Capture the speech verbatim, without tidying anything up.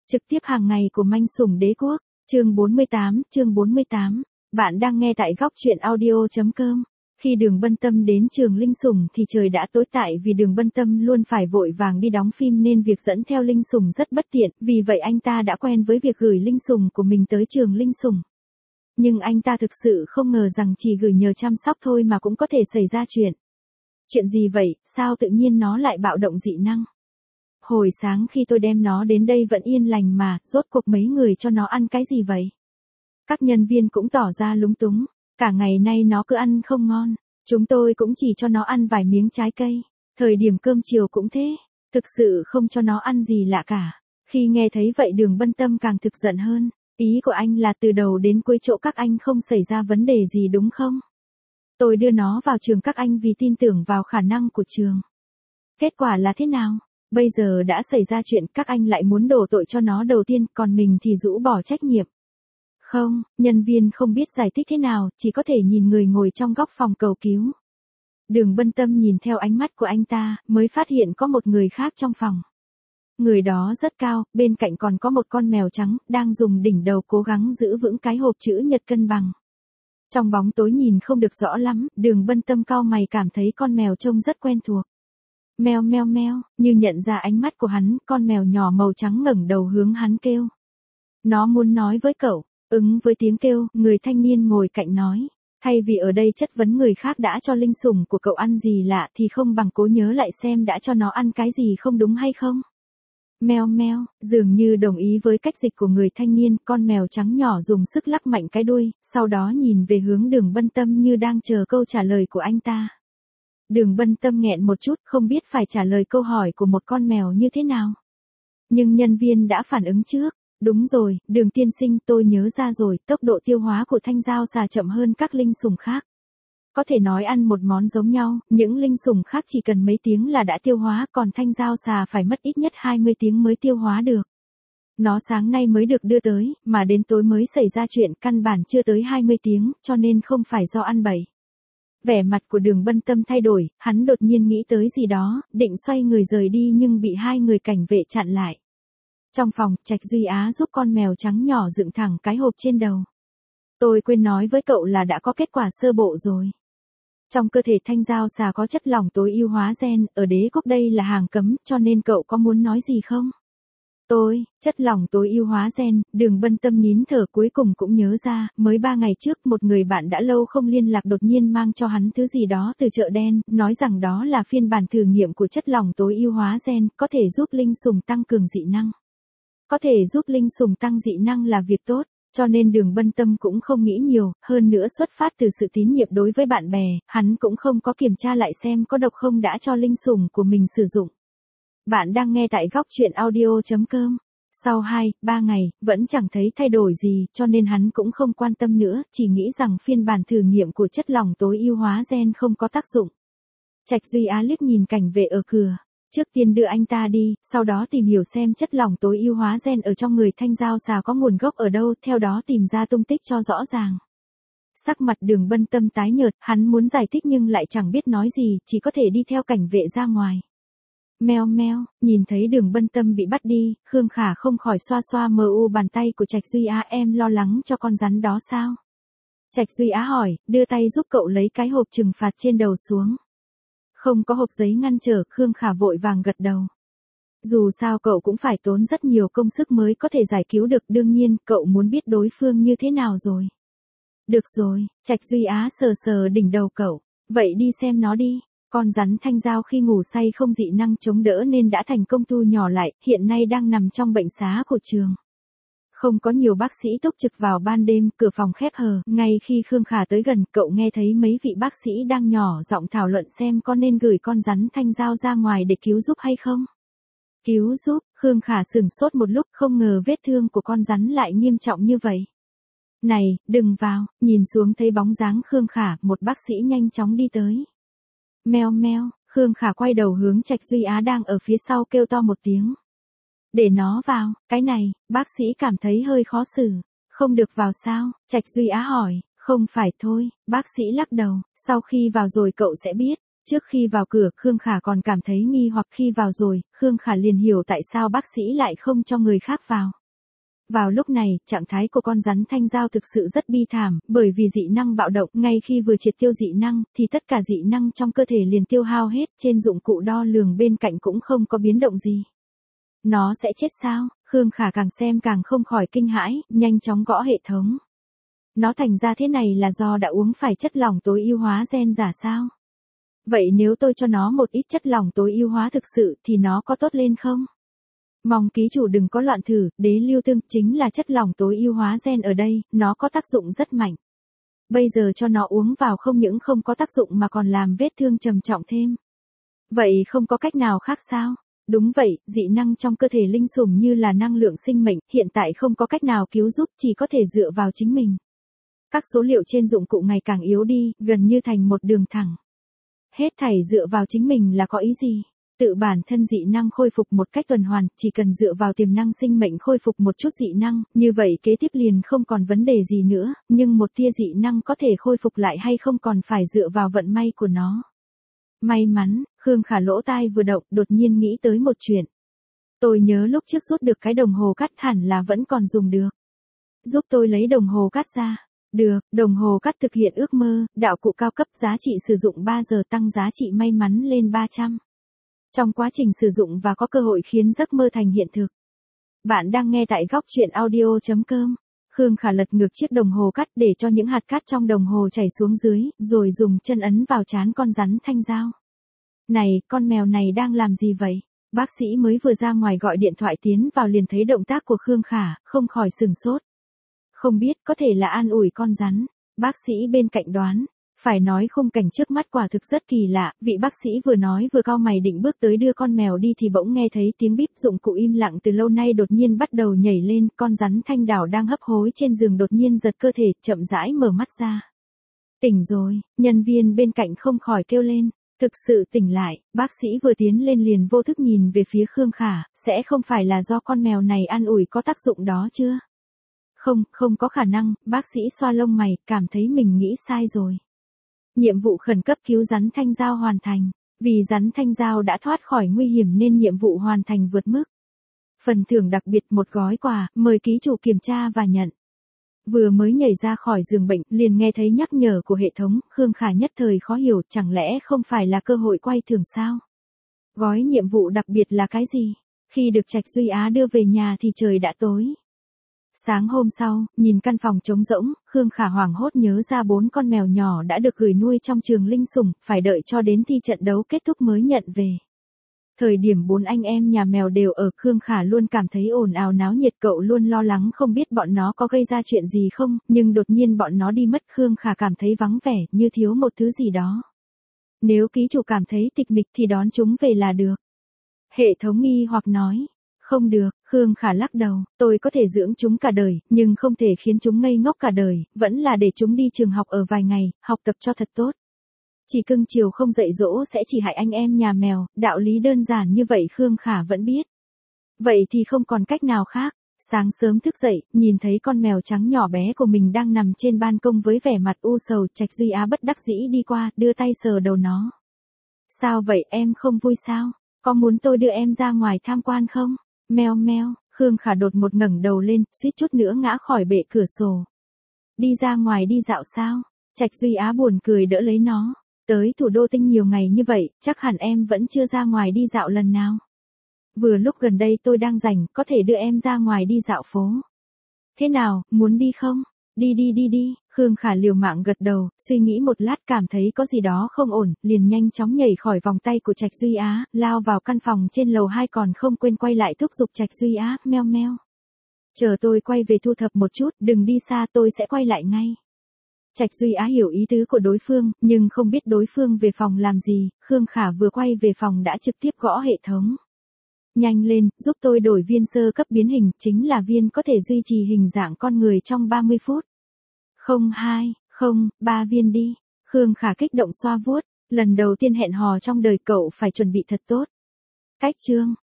Trực tiếp hàng ngày của manh sủng đế quốc, chương bốn mươi tám, chương bốn mươi tám. Bạn đang nghe tại góc truyện audio chấm com. Khi Đường Bân Tâm đến trường Linh Sủng thì trời đã tối tại vì Đường Bân Tâm luôn phải vội vàng đi đóng phim nên việc dẫn theo Linh Sủng rất bất tiện, vì vậy anh ta đã quen với việc gửi Linh Sủng của mình tới trường Linh Sủng. Nhưng anh ta thực sự không ngờ rằng chỉ gửi nhờ chăm sóc thôi mà cũng có thể xảy ra chuyện. Chuyện gì vậy, sao tự nhiên nó lại bạo động dị năng? Hồi sáng khi tôi đem nó đến đây vẫn yên lành mà, rốt cuộc mấy người cho nó ăn cái gì vậy? Các nhân viên cũng tỏ ra lúng túng, cả ngày nay nó cứ ăn không ngon, chúng tôi cũng chỉ cho nó ăn vài miếng trái cây, thời điểm cơm chiều cũng thế, thực sự không cho nó ăn gì lạ cả. Khi nghe thấy vậy Đường Bân Tâm càng thực giận hơn, ý của anh là từ đầu đến cuối chỗ các anh không xảy ra vấn đề gì đúng không? Tôi đưa nó vào trường các anh vì tin tưởng vào khả năng của trường. Kết quả là thế nào? Bây giờ đã xảy ra chuyện các anh lại muốn đổ tội cho nó đầu tiên, còn mình thì rũ bỏ trách nhiệm. Không, nhân viên không biết giải thích thế nào, chỉ có thể nhìn người ngồi trong góc phòng cầu cứu. Đường Bân Tâm nhìn theo ánh mắt của anh ta, mới phát hiện có một người khác trong phòng. Người đó rất cao, bên cạnh còn có một con mèo trắng, đang dùng đỉnh đầu cố gắng giữ vững cái hộp chữ nhật cân bằng. Trong bóng tối nhìn không được rõ lắm, Đường Bân Tâm cau mày cảm thấy con mèo trông rất quen thuộc. Meo meo meo, như nhận ra ánh mắt của hắn, con mèo nhỏ màu trắng ngẩng đầu hướng hắn kêu. Nó muốn nói với cậu, ứng với tiếng kêu, người thanh niên ngồi cạnh nói. Thay vì ở đây chất vấn người khác đã cho Linh Sủng của cậu ăn gì lạ thì không bằng cố nhớ lại xem đã cho nó ăn cái gì không đúng hay không. Meo meo, dường như đồng ý với cách dịch của người thanh niên, con mèo trắng nhỏ dùng sức lắc mạnh cái đuôi, sau đó nhìn về hướng Đường Bân Tâm như đang chờ câu trả lời của anh ta. Đường Bân Tâm nghẹn một chút, không biết phải trả lời câu hỏi của một con mèo như thế nào. Nhưng nhân viên đã phản ứng trước. Đúng rồi, Đường tiên sinh, tôi nhớ ra rồi, tốc độ tiêu hóa của thanh dao xà chậm hơn các linh sủng khác. Có thể nói ăn một món giống nhau, những linh sủng khác chỉ cần mấy tiếng là đã tiêu hóa, còn thanh dao xà phải mất ít nhất hai mươi tiếng mới tiêu hóa được. Nó sáng nay mới được đưa tới, mà đến tối mới xảy ra chuyện, căn bản chưa tới hai mươi tiếng, cho nên không phải do ăn bậy. Vẻ mặt của Đường Bân Tâm thay đổi, hắn đột nhiên nghĩ tới gì đó, định xoay người rời đi nhưng bị hai người cảnh vệ chặn lại. Trong phòng, Trạch Duy Á giúp con mèo trắng nhỏ dựng thẳng cái hộp trên đầu. Tôi quên nói với cậu là đã có kết quả sơ bộ rồi. Trong cơ thể thanh dao xà có chất lỏng tối ưu hóa gen, ở đế quốc đây là hàng cấm, cho nên cậu có muốn nói gì không? Tôi, chất lỏng tối ưu hóa gen, Đường Bân Tâm nín thở cuối cùng cũng nhớ ra, mới ba ngày trước một người bạn đã lâu không liên lạc đột nhiên mang cho hắn thứ gì đó từ chợ đen, nói rằng đó là phiên bản thử nghiệm của chất lỏng tối ưu hóa gen, có thể giúp linh sủng tăng cường dị năng. Có thể giúp linh sủng tăng dị năng là việc tốt, cho nên Đường Bân Tâm cũng không nghĩ nhiều, hơn nữa xuất phát từ sự tín nhiệm đối với bạn bè, hắn cũng không có kiểm tra lại xem có độc không đã cho linh sủng của mình sử dụng. Bạn đang nghe tại góc truyện audio chấm com. Sau hai, ba ngày, vẫn chẳng thấy thay đổi gì, cho nên hắn cũng không quan tâm nữa, chỉ nghĩ rằng phiên bản thử nghiệm của chất lỏng tối ưu hóa gen không có tác dụng. Trạch Duy Á liếc nhìn cảnh vệ ở cửa. Trước tiên đưa anh ta đi, sau đó tìm hiểu xem chất lỏng tối ưu hóa gen ở trong người thanh dao xà có nguồn gốc ở đâu, theo đó tìm ra tung tích cho rõ ràng. Sắc mặt Đường Bân Tâm tái nhợt, hắn muốn giải thích nhưng lại chẳng biết nói gì, chỉ có thể đi theo cảnh vệ ra ngoài. Meo meo, nhìn thấy Đường Bân Tâm bị bắt đi, Khương Khả không khỏi xoa xoa mờ u bàn tay của Trạch Duy Á. Em lo lắng cho con rắn đó sao? Trạch Duy Á hỏi, đưa tay giúp cậu lấy cái hộp trừng phạt trên đầu xuống. Không có hộp giấy ngăn trở, Khương Khả vội vàng gật đầu. Dù sao cậu cũng phải tốn rất nhiều công sức mới có thể giải cứu được, đương nhiên, cậu muốn biết đối phương như thế nào rồi. Được rồi, Trạch Duy Á sờ sờ đỉnh đầu cậu, vậy đi xem nó đi. Con rắn thanh dao khi ngủ say không dị năng chống đỡ nên đã thành công thu nhỏ lại, hiện nay đang nằm trong bệnh xá của trường. Không có nhiều bác sĩ túc trực vào ban đêm, cửa phòng khép hờ, ngay khi Khương Khả tới gần, cậu nghe thấy mấy vị bác sĩ đang nhỏ giọng thảo luận xem có nên gửi con rắn thanh dao ra ngoài để cứu giúp hay không. Cứu giúp, Khương Khả sửng sốt một lúc, không ngờ vết thương của con rắn lại nghiêm trọng như vậy. Này, đừng vào, nhìn xuống thấy bóng dáng Khương Khả, một bác sĩ nhanh chóng đi tới. Meo meo, Khương Khả quay đầu hướng Trạch Duy Á đang ở phía sau kêu to một tiếng. Để nó vào, cái này, bác sĩ cảm thấy hơi khó xử. Không được vào sao? Trạch Duy Á hỏi. Không phải thôi, bác sĩ lắc đầu, sau khi vào rồi cậu sẽ biết. Trước khi vào cửa, Khương Khả còn cảm thấy nghi hoặc, khi vào rồi, Khương Khả liền hiểu tại sao bác sĩ lại không cho người khác vào. Vào lúc này, trạng thái của con rắn thanh dao thực sự rất bi thảm, bởi vì dị năng bạo động, ngay khi vừa triệt tiêu dị năng, thì tất cả dị năng trong cơ thể liền tiêu hao hết, trên dụng cụ đo lường bên cạnh cũng không có biến động gì. Nó sẽ chết sao? Khương Khả càng xem càng không khỏi kinh hãi, nhanh chóng gõ hệ thống. Nó thành ra thế này là do đã uống phải chất lỏng tối ưu hóa gen giả sao? Vậy nếu tôi cho nó một ít chất lỏng tối ưu hóa thực sự thì nó có tốt lên không? Mong ký chủ đừng có loạn thử, đế lưu tương chính là chất lỏng tối ưu hóa gen ở đây, nó có tác dụng rất mạnh. Bây giờ cho nó uống vào không những không có tác dụng mà còn làm vết thương trầm trọng thêm. Vậy không có cách nào khác sao? Đúng vậy, dị năng trong cơ thể linh sủng như là năng lượng sinh mệnh, hiện tại không có cách nào cứu giúp, chỉ có thể dựa vào chính mình. Các số liệu trên dụng cụ ngày càng yếu đi, gần như thành một đường thẳng. Hết thảy dựa vào chính mình là có ý gì? Tự bản thân dị năng khôi phục một cách tuần hoàn, chỉ cần dựa vào tiềm năng sinh mệnh khôi phục một chút dị năng, như vậy kế tiếp liền không còn vấn đề gì nữa, nhưng một tia dị năng có thể khôi phục lại hay không còn phải dựa vào vận may của nó. May mắn, Khương Khả lỗ tai vừa động, đột nhiên nghĩ tới một chuyện. Tôi nhớ lúc trước rút được cái đồng hồ cắt hẳn là vẫn còn dùng được. Giúp tôi lấy đồng hồ cắt ra. Được, đồng hồ cắt thực hiện ước mơ, đạo cụ cao cấp giá trị sử dụng ba giờ tăng giá trị may mắn lên ba trăm. Trong quá trình sử dụng và có cơ hội khiến giấc mơ thành hiện thực. Bạn đang nghe tại góc truyện audio chấm com. Khương Khả lật ngược chiếc đồng hồ cắt để cho những hạt cát trong đồng hồ chảy xuống dưới, rồi dùng chân ấn vào trán con rắn thanh dao. Này, con mèo này đang làm gì vậy? Bác sĩ mới vừa ra ngoài gọi điện thoại tiến vào liền thấy động tác của Khương Khả, không khỏi sừng sốt. Không biết, có thể là an ủi con rắn. Bác sĩ bên cạnh đoán. Phải nói khung cảnh trước mắt quả thực rất kỳ lạ, vị bác sĩ vừa nói vừa cau mày định bước tới đưa con mèo đi thì bỗng nghe thấy tiếng bíp, dụng cụ im lặng từ lâu nay đột nhiên bắt đầu nhảy lên, con rắn thanh đảo đang hấp hối trên giường đột nhiên giật cơ thể, chậm rãi mở mắt ra. Tỉnh rồi, nhân viên bên cạnh không khỏi kêu lên. Thực sự tỉnh lại, bác sĩ vừa tiến lên liền vô thức nhìn về phía Khương Khả, sẽ không phải là do con mèo này an ủi có tác dụng đó chưa? Không, không có khả năng, bác sĩ xoa lông mày, cảm thấy mình nghĩ sai rồi. Nhiệm vụ khẩn cấp cứu rắn thanh dao hoàn thành. Vì rắn thanh dao đã thoát khỏi nguy hiểm nên nhiệm vụ hoàn thành vượt mức. Phần thưởng đặc biệt một gói quà, mời ký chủ kiểm tra và nhận. Vừa mới nhảy ra khỏi giường bệnh, liền nghe thấy nhắc nhở của hệ thống, Khương Khả nhất thời khó hiểu, chẳng lẽ không phải là cơ hội quay thưởng sao? Gói nhiệm vụ đặc biệt là cái gì? Khi được Trạch Duy Á đưa về nhà thì trời đã tối. Sáng hôm sau, nhìn căn phòng trống rỗng, Khương Khả hoảng hốt nhớ ra bốn con mèo nhỏ đã được gửi nuôi trong trường linh sủng, phải đợi cho đến thi trận đấu kết thúc mới nhận về. Thời điểm bốn anh em nhà mèo đều ở, Khương Khả luôn cảm thấy ồn ào náo nhiệt, cậu luôn lo lắng không biết bọn nó có gây ra chuyện gì không, nhưng đột nhiên bọn nó đi mất, Khương Khả cảm thấy vắng vẻ, như thiếu một thứ gì đó. Nếu ký chủ cảm thấy tịch mịch thì đón chúng về là được. Hệ thống nghi hoặc nói. Không được, Khương Khả lắc đầu, tôi có thể dưỡng chúng cả đời, nhưng không thể khiến chúng ngây ngốc cả đời, vẫn là để chúng đi trường học ở vài ngày, học tập cho thật tốt. Chỉ cưng chiều không dạy dỗ sẽ chỉ hại anh em nhà mèo, đạo lý đơn giản như vậy Khương Khả vẫn biết. Vậy thì không còn cách nào khác. Sáng sớm thức dậy, nhìn thấy con mèo trắng nhỏ bé của mình đang nằm trên ban công với vẻ mặt u sầu, Trạch Duy Á bất đắc dĩ đi qua, đưa tay sờ đầu nó. Sao vậy, em không vui sao? Có muốn tôi đưa em ra ngoài tham quan không? Meo meo, Khương Khả đột một ngẩng đầu lên, suýt chút nữa ngã khỏi bệ cửa sổ. Đi ra ngoài đi dạo sao? Trạch Duy Á buồn cười đỡ lấy nó. Tới thủ đô tinh nhiều ngày như vậy, chắc hẳn em vẫn chưa ra ngoài đi dạo lần nào. Vừa lúc gần đây tôi đang rảnh, có thể đưa em ra ngoài đi dạo phố. Thế nào, muốn đi không? Đi đi đi đi, Khương Khả liều mạng gật đầu, suy nghĩ một lát cảm thấy có gì đó không ổn, liền nhanh chóng nhảy khỏi vòng tay của Trạch Duy Á, lao vào căn phòng trên lầu hai còn không quên quay lại thúc giục Trạch Duy Á, meo meo. Chờ tôi quay về thu thập một chút, đừng đi xa tôi sẽ quay lại ngay. Trạch Duy Á hiểu ý tứ của đối phương, nhưng không biết đối phương về phòng làm gì, Khương Khả vừa quay về phòng đã trực tiếp gõ hệ thống. Nhanh lên, giúp tôi đổi viên sơ cấp biến hình, chính là viên có thể duy trì hình dạng con người trong ba mươi phút. Không hai, không, ba viên đi. Khương Khả kích động xoa vuốt, lần đầu tiên hẹn hò trong đời cậu phải chuẩn bị thật tốt. Cách chương.